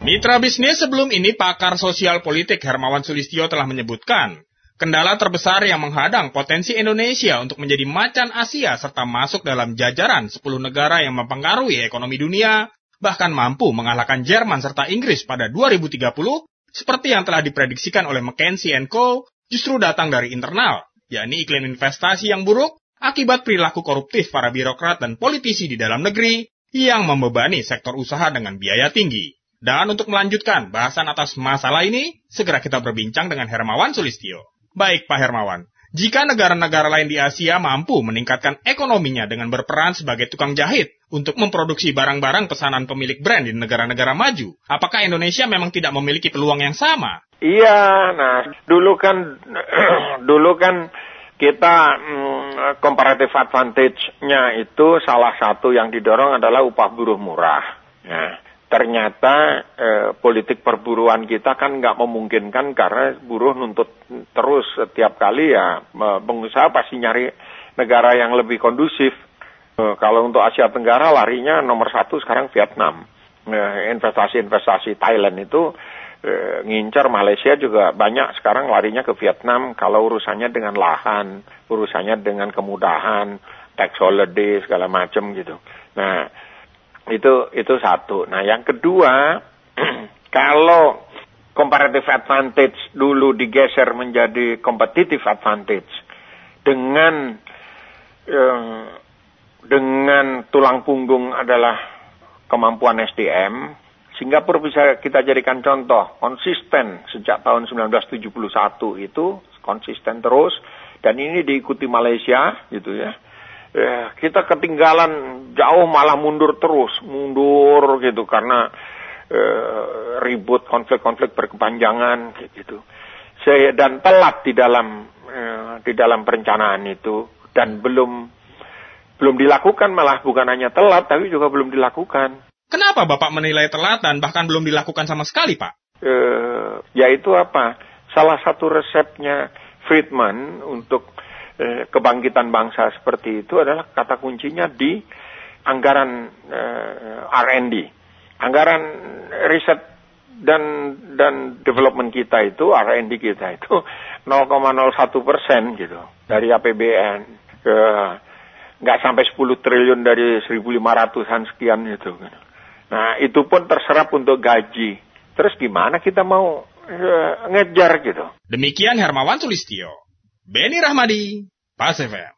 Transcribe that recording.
Mitra bisnis sebelum ini pakar sosial politik Hermawan Sulistyo telah menyebutkan, kendala terbesar yang menghadang potensi Indonesia untuk menjadi macan Asia serta masuk dalam jajaran 10 negara yang mempengaruhi ekonomi dunia, bahkan mampu mengalahkan Jerman serta Inggris pada 2030, seperti yang telah diprediksikan oleh McKinsey & Co., justru datang dari internal, yakni iklim investasi yang buruk akibat perilaku koruptif para birokrat dan politisi di dalam negeri yang membebani sektor usaha dengan biaya tinggi. Dan untuk melanjutkan bahasan atas masalah ini, segera kita berbincang dengan Hermawan Sulistyo. Baik Pak Hermawan, jika negara-negara lain di Asia mampu meningkatkan ekonominya dengan berperan sebagai tukang jahit untuk memproduksi barang-barang pesanan pemilik brand di negara-negara maju, apakah Indonesia memang tidak memiliki peluang yang sama? Iya, nah dulu kan kita comparative advantage-nya itu salah satu yang didorong adalah upah buruh murah. Nah, ternyata politik perburuan kita kan nggak memungkinkan karena buruh nuntut terus setiap kali ya pengusaha pasti nyari negara yang lebih kondusif. Kalau untuk Asia Tenggara larinya nomor 1 sekarang Vietnam. Investasi Thailand itu ngincar, Malaysia juga banyak sekarang larinya ke Vietnam kalau urusannya dengan lahan, urusannya dengan kemudahan, tax holiday segala macam gitu. Nah, itu satu. Nah, yang kedua, kalau comparative advantage dulu digeser menjadi competitive advantage dengan tulang punggung adalah kemampuan SDM, Singapura bisa kita jadikan contoh, konsisten sejak tahun 1971 itu konsisten terus, dan ini diikuti Malaysia gitu ya. Kita ketinggalan jauh malah mundur gitu karena ribut konflik-konflik berkepanjangan gitu. Dan telat di dalam perencanaan itu dan belum dilakukan, malah bukan hanya telat tapi juga belum dilakukan. Kenapa Bapak menilai telat dan bahkan belum dilakukan sama sekali, Pak? Yaitu apa? Salah satu resepnya Friedman untuk kebangkitan bangsa seperti itu adalah kata kuncinya di anggaran R&D. Anggaran riset dan development kita itu, R&D kita itu 0,01% gitu dari APBN. Nggak sampai 10 triliun dari 1.500-an sekian itu. Nah, itu pun terserap untuk gaji. Terus gimana kita mau ngejar gitu? Demikian Hermawan Sulistyo. Beni Rahmadi, Pas FM.